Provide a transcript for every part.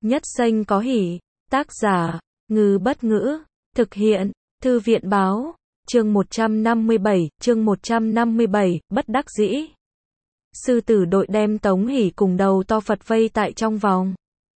Nhất Xanh có hỉ. Tác giả, Ngư Bất Ngữ. Thực hiện, Thư viện Báo. Chương 157, bất đắc dĩ. Sư tử đội đem Tống Hỷ cùng đầu to Phật vây tại trong vòng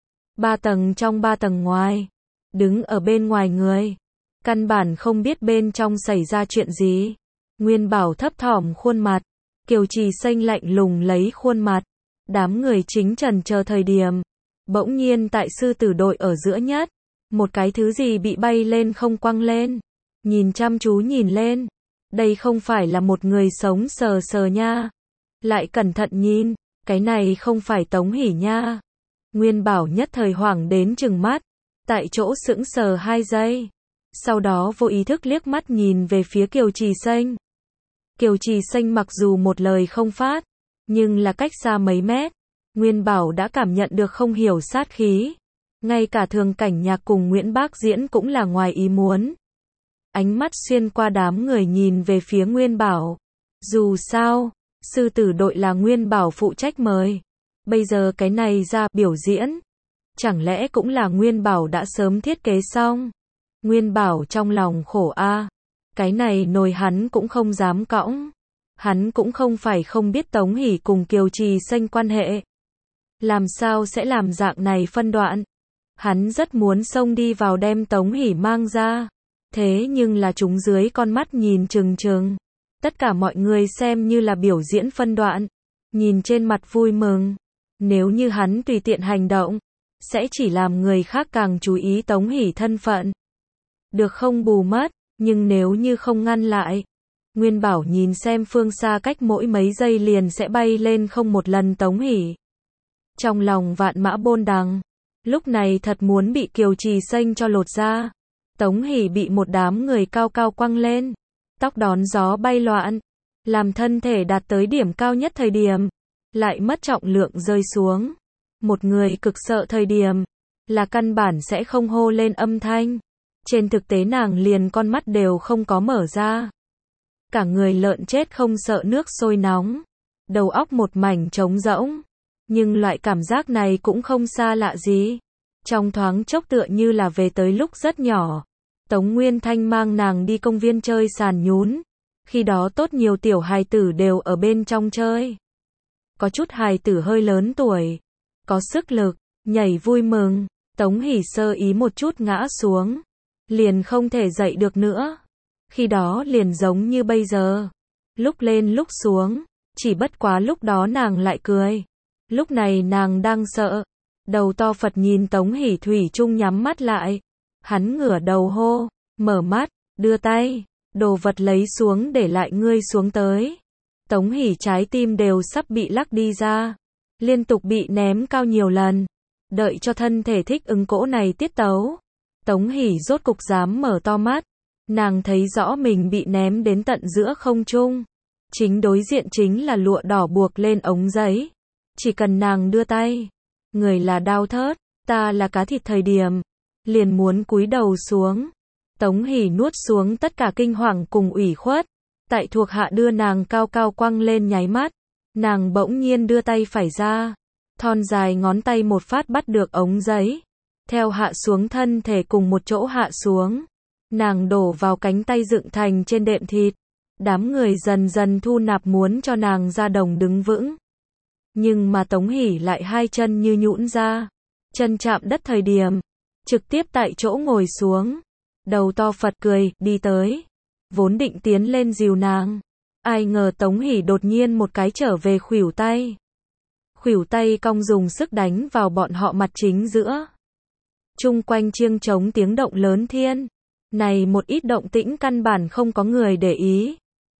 3 tầng trong 3 tầng ngoài. Đứng ở bên ngoài người, căn bản không biết bên trong xảy ra chuyện gì. Nguyên Bảo thấp thỏm khuôn mặt, Kiều Trì Xanh lạnh lùng lấy khuôn mặt. Đám người chính trần chờ thời điểm, bỗng nhiên tại sư tử đội ở giữa nhất, một cái thứ gì bị bay lên không quăng lên. Nhìn chăm chú nhìn lên, đây không phải là một người sống sờ sờ nha. Lại cẩn thận nhìn, cái này không phải Tống Hỷ nha. Nguyên Bảo nhất thời hoảng đến trừng mắt, tại chỗ sững sờ 2 giây. Sau đó vô ý thức liếc mắt nhìn về phía Kiều Trì Xanh. Kiều Trì Xanh mặc dù một lời không phát, nhưng là cách xa mấy mét, Nguyên Bảo đã cảm nhận được không hiểu sát khí. Ngay cả Thường Cảnh Nhạc cùng Nguyễn Bác Diễn cũng là ngoài ý muốn. Ánh mắt xuyên qua đám người nhìn về phía Nguyên Bảo. Dù sao, sư tử đội là Nguyên Bảo phụ trách mời. Bây giờ cái này ra biểu diễn, chẳng lẽ cũng là Nguyên Bảo đã sớm thiết kế xong? Nguyên Bảo trong lòng khổ a, cái này nồi hắn cũng không dám cõng. Hắn cũng không phải không biết Tống Hỷ cùng Kiều Trì Xanh quan hệ. Làm sao sẽ làm dạng này phân đoạn? Hắn rất muốn xông đi vào đem Tống Hỷ mang ra. Thế nhưng là chúng dưới con mắt nhìn trừng trừng. Tất cả mọi người xem như là biểu diễn phân đoạn. Nhìn trên mặt vui mừng. Nếu như hắn tùy tiện hành động, sẽ chỉ làm người khác càng chú ý Tống Hỷ thân phận. Được không bù mất, nhưng nếu như không ngăn lại. Nguyên Bảo nhìn xem phương xa cách mỗi mấy giây liền sẽ bay lên không một lần Tống Hỷ. Trong lòng vạn mã bôn đằng. Lúc này thật muốn bị Kiều Trì Xanh cho lột ra. Tống Hỷ bị một đám người cao cao quăng lên. Tóc đón gió bay loạn. Làm thân thể đạt tới điểm cao nhất thời điểm. Lại mất trọng lượng rơi xuống. Một người cực sợ thời điểm. Là căn bản sẽ không hô lên âm thanh. Trên thực tế nàng liền con mắt đều không có mở ra. Cả người lợn chết không sợ nước sôi nóng. Đầu óc một mảnh trống rỗng. Nhưng loại cảm giác này cũng không xa lạ gì. Trong thoáng chốc tựa như là về tới lúc rất nhỏ. Tống Nguyên Thanh mang nàng đi công viên chơi sàn nhún. Khi đó tốt nhiều tiểu hài tử đều ở bên trong chơi. Có chút hài tử hơi lớn tuổi. Có sức lực, nhảy vui mừng. Tống Hỷ sơ ý một chút ngã xuống. Liền không thể dậy được nữa. Khi đó liền giống như bây giờ. Lúc lên lúc xuống. Chỉ bất quá lúc đó nàng lại cười. Lúc này nàng đang sợ. Đầu to Phật nhìn Tống Hỷ thủy chung nhắm mắt lại. Hắn ngửa đầu hô, mở mắt, đưa tay, đồ vật lấy xuống để lại ngươi xuống tới. Tống Hỷ trái tim đều sắp bị lắc đi ra. Liên tục bị ném cao nhiều lần. Đợi cho thân thể thích ứng cỗ này tiết tấu. Tống Hỷ rốt cục dám mở to mắt. Nàng thấy rõ mình bị ném đến tận giữa không trung. Chính đối diện chính là lụa đỏ buộc lên ống giấy. Chỉ cần nàng đưa tay. Người là đau thớt, ta là cá thịt thời điểm. Liền muốn cúi đầu xuống. Tống Hỷ nuốt xuống tất cả kinh hoàng cùng ủy khuất. Tại thuộc hạ đưa nàng cao cao quăng lên nháy mắt. Nàng bỗng nhiên đưa tay phải ra. Thon dài ngón tay một phát bắt được ống giấy. Theo hạ xuống thân thể cùng một chỗ hạ xuống. Nàng đổ vào cánh tay dựng thành trên đệm thịt. Đám người dần dần thu nạp muốn cho nàng ra đồng đứng vững. Nhưng mà Tống Hỷ lại 2 chân như nhũn ra. Chân chạm đất thời điểm. Trực tiếp tại chỗ ngồi xuống. Đầu to Phật cười, đi tới. Vốn định tiến lên dìu nàng. Ai ngờ Tống Hỷ đột nhiên một cái trở về khuỷu tay. Khuỷu tay cong dùng sức đánh vào bọn họ mặt chính giữa. Chung quanh chiêng trống tiếng động lớn thiên. Này một ít động tĩnh căn bản không có người để ý.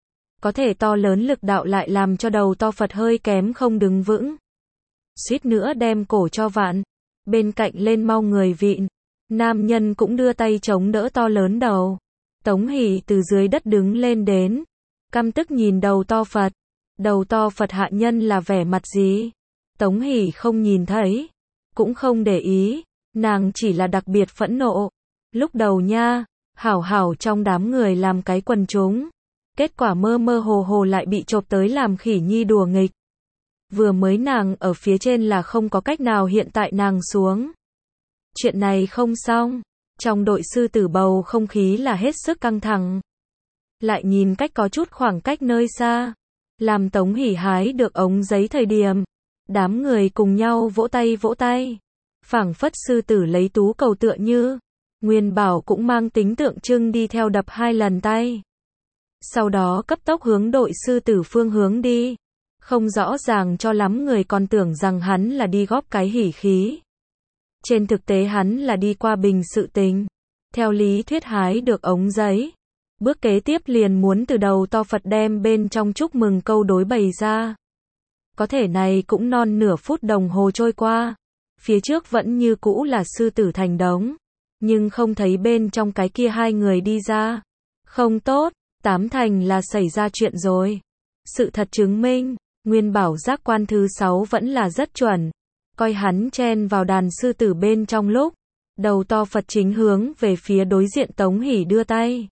Có thể to lớn lực đạo lại làm cho đầu to Phật hơi kém không đứng vững. Suýt nữa đem cổ cho vạn. Bên cạnh lên mau người vịn. Nam nhân cũng đưa tay chống đỡ to lớn đầu. Tống Hỷ từ dưới đất đứng lên đến. Căm tức nhìn đầu to Phật. Đầu to Phật hạ nhân là vẻ mặt gì? Tống Hỷ không nhìn thấy. Cũng không để ý. Nàng chỉ là đặc biệt phẫn nộ. Lúc đầu nha, hảo hảo trong đám người làm cái quần chúng. Kết quả mơ mơ hồ hồ lại bị chộp tới làm khỉ nhi đùa nghịch. Vừa mới nàng ở phía trên là không có cách nào hiện tại nàng xuống. Chuyện này không xong. Trong đội sư tử bầu không khí là hết sức căng thẳng. Lại nhìn cách có chút khoảng cách nơi xa. Làm Tống Hỷ hái được ống giấy thời điểm. Đám người cùng nhau vỗ tay. Phảng phất sư tử lấy tú cầu tựa như. Nguyên Bảo cũng mang tính tượng trưng đi theo đập 2 lần tay. Sau đó cấp tốc hướng đội sư tử phương hướng đi. Không rõ ràng cho lắm, người còn tưởng rằng hắn là đi góp cái hỉ khí. Trên thực tế hắn là đi qua bình sự tình. Theo lý thuyết hái được ống giấy. Bước kế tiếp liền muốn từ đầu to Phật đem bên trong chúc mừng câu đối bày ra. Có thể này cũng non nửa phút đồng hồ trôi qua. Phía trước vẫn như cũ là sư tử thành đống. Nhưng không thấy bên trong cái kia 2 người đi ra. Không tốt, 8 thành là xảy ra chuyện rồi. Sự thật chứng minh, Nguyên Bảo giác quan thứ 6 vẫn là rất chuẩn. Coi hắn chen vào đàn sư tử bên trong lúc. Đầu to Phật chính hướng về phía đối diện Tống Hỷ đưa tay.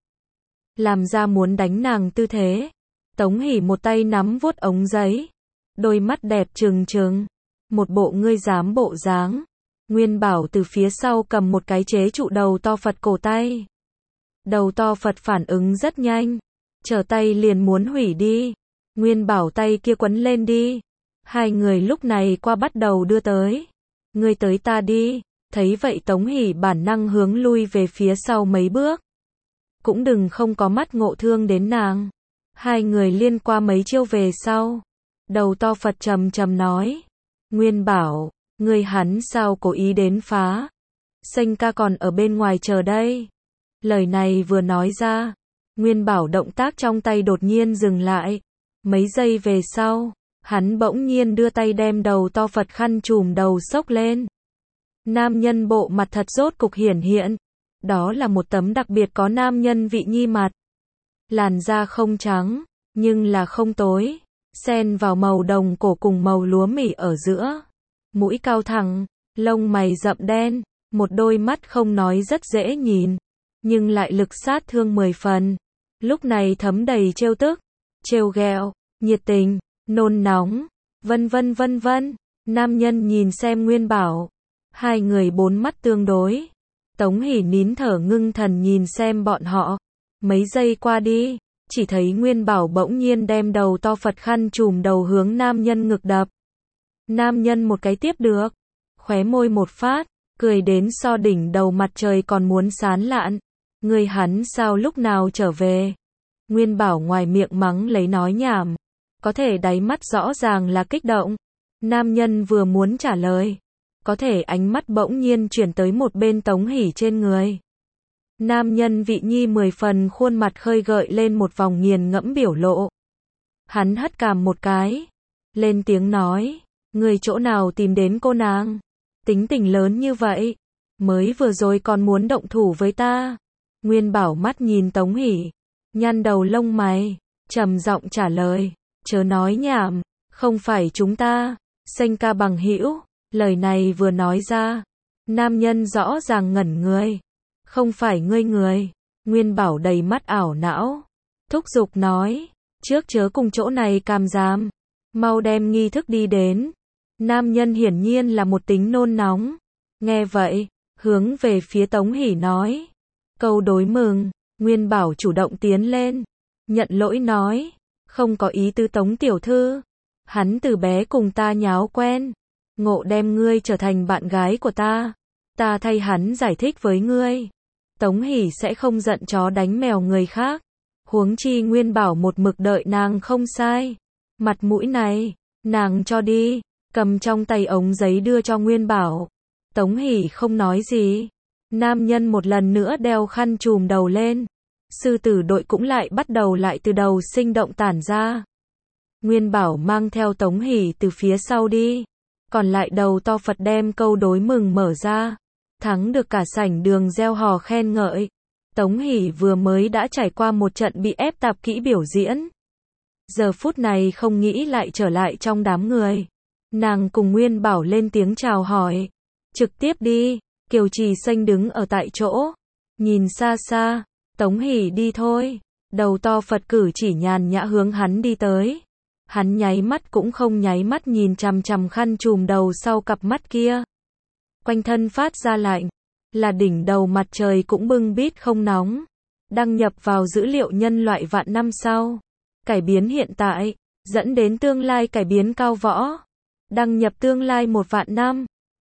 Làm ra muốn đánh nàng tư thế. Tống Hỷ một tay nắm vuốt ống giấy. Đôi mắt đẹp trừng trừng. Một bộ ngươi dám bộ dáng. Nguyên Bảo từ phía sau cầm một cái chế trụ đầu to Phật cổ tay. Đầu to Phật phản ứng rất nhanh. Trở tay liền muốn hủy đi. Nguyên Bảo tay kia quấn lên đi. 2 người lúc này qua bắt đầu đưa tới. Ngươi tới ta đi. Thấy vậy Tống Hỷ bản năng hướng lui về phía sau mấy bước. Cũng đừng không có mắt ngộ thương đến nàng. 2 người liên qua mấy chiêu về sau. Đầu to Phật trầm trầm nói. Nguyên Bảo, ngươi hắn sao cố ý đến phá. Xanh ca còn ở bên ngoài chờ đây. Lời này vừa nói ra. Nguyên Bảo động tác trong tay đột nhiên dừng lại. Mấy giây về sau, hắn bỗng nhiên đưa tay đem đầu to Phật khăn trùm đầu xốc lên. Nam nhân bộ mặt thật rốt cục hiển hiện. Đó là một tấm đặc biệt có nam nhân vị nhi mặt. Làn da không trắng, nhưng là không tối. Xen vào màu đồng cổ cùng màu lúa mì ở giữa. Mũi cao thẳng, lông mày rậm đen. Một đôi mắt không nói rất dễ nhìn. Nhưng lại lực sát thương 10 phần. Lúc này thấm đầy trêu tức, trêu ghẹo, nhiệt tình, nôn nóng, vân vân. Nam nhân nhìn xem Nguyên Bảo. 2 người 4 mắt tương đối. Tống Hỷ nín thở ngưng thần nhìn xem bọn họ. Mấy giây qua đi, chỉ thấy Nguyên Bảo bỗng nhiên đem đầu to Phật khăn trùm đầu hướng nam nhân ngực đập. Nam nhân một cái tiếp được, khóe môi một phát, cười đến so đỉnh đầu mặt trời còn muốn sán lạn. Người hắn sao lúc nào trở về? Nguyên Bảo ngoài miệng mắng lấy nói nhảm, có thể đáy mắt rõ ràng là kích động. Nam nhân vừa muốn trả lời, có thể ánh mắt bỗng nhiên chuyển tới một bên Tống Hỷ trên người. Nam nhân vị nhi 10 phần khuôn mặt khơi gợi lên một vòng nghiền ngẫm biểu lộ. Hắn hất cằm một cái, lên tiếng nói, người chỗ nào tìm đến cô nàng? Tính tình lớn như vậy, mới vừa rồi còn muốn động thủ với ta. Nguyên Bảo mắt nhìn Tống Hỷ, nhăn đầu lông mày, trầm giọng trả lời, chớ nói nhảm, không phải chúng ta, Xanh ca bằng hữu. Lời này vừa nói ra, nam nhân rõ ràng ngẩn người. Không phải ngươi người. Nguyên Bảo đầy mắt ảo não, thúc giục nói, trước chớ cùng chỗ này càm giam, mau đem nghi thức đi đến. Nam nhân hiển nhiên là một tính nôn nóng. Nghe vậy, hướng về phía Tống Hỷ nói, câu đối mừng. Nguyên Bảo chủ động tiến lên, nhận lỗi nói, không có ý tứ Tống tiểu thư. Hắn từ bé cùng ta nháo quen, ngộ đem ngươi trở thành bạn gái của ta. Ta thay hắn giải thích với ngươi. Tống Hỷ sẽ không giận chó đánh mèo người khác. Huống chi Nguyên Bảo một mực đợi nàng không sai. Mặt mũi này, nàng cho đi, cầm trong tay ống giấy đưa cho Nguyên Bảo. Tống Hỷ không nói gì. Nam nhân một lần nữa đeo khăn trùm đầu lên. Sư tử đội cũng lại bắt đầu lại từ đầu sinh động tản ra. Nguyên Bảo mang theo Tống Hỷ từ phía sau đi. Còn lại đầu to Phật đem câu đối mừng mở ra. Thắng được cả sảnh đường reo hò khen ngợi. Tống Hỷ vừa mới đã trải qua một trận bị ép tạp kỹ biểu diễn. Giờ phút này không nghĩ lại trở lại trong đám người. Nàng cùng Nguyên Bảo lên tiếng chào hỏi. Trực tiếp đi. Kiều Trì Xanh đứng ở tại chỗ. Nhìn xa xa. Tống Hỷ đi thôi. Đầu to Phật cử chỉ nhàn nhã hướng hắn đi tới. Hắn nháy mắt cũng không nháy mắt nhìn chằm chằm khăn trùm đầu sau cặp mắt kia. Quanh thân phát ra lạnh. là đỉnh đầu mặt trời cũng bưng bít không nóng. Đăng nhập vào dữ liệu nhân loại vạn năm sau. Cải biến hiện tại, dẫn đến tương lai cải biến cao võ. Đăng nhập tương lai 1 vạn năm.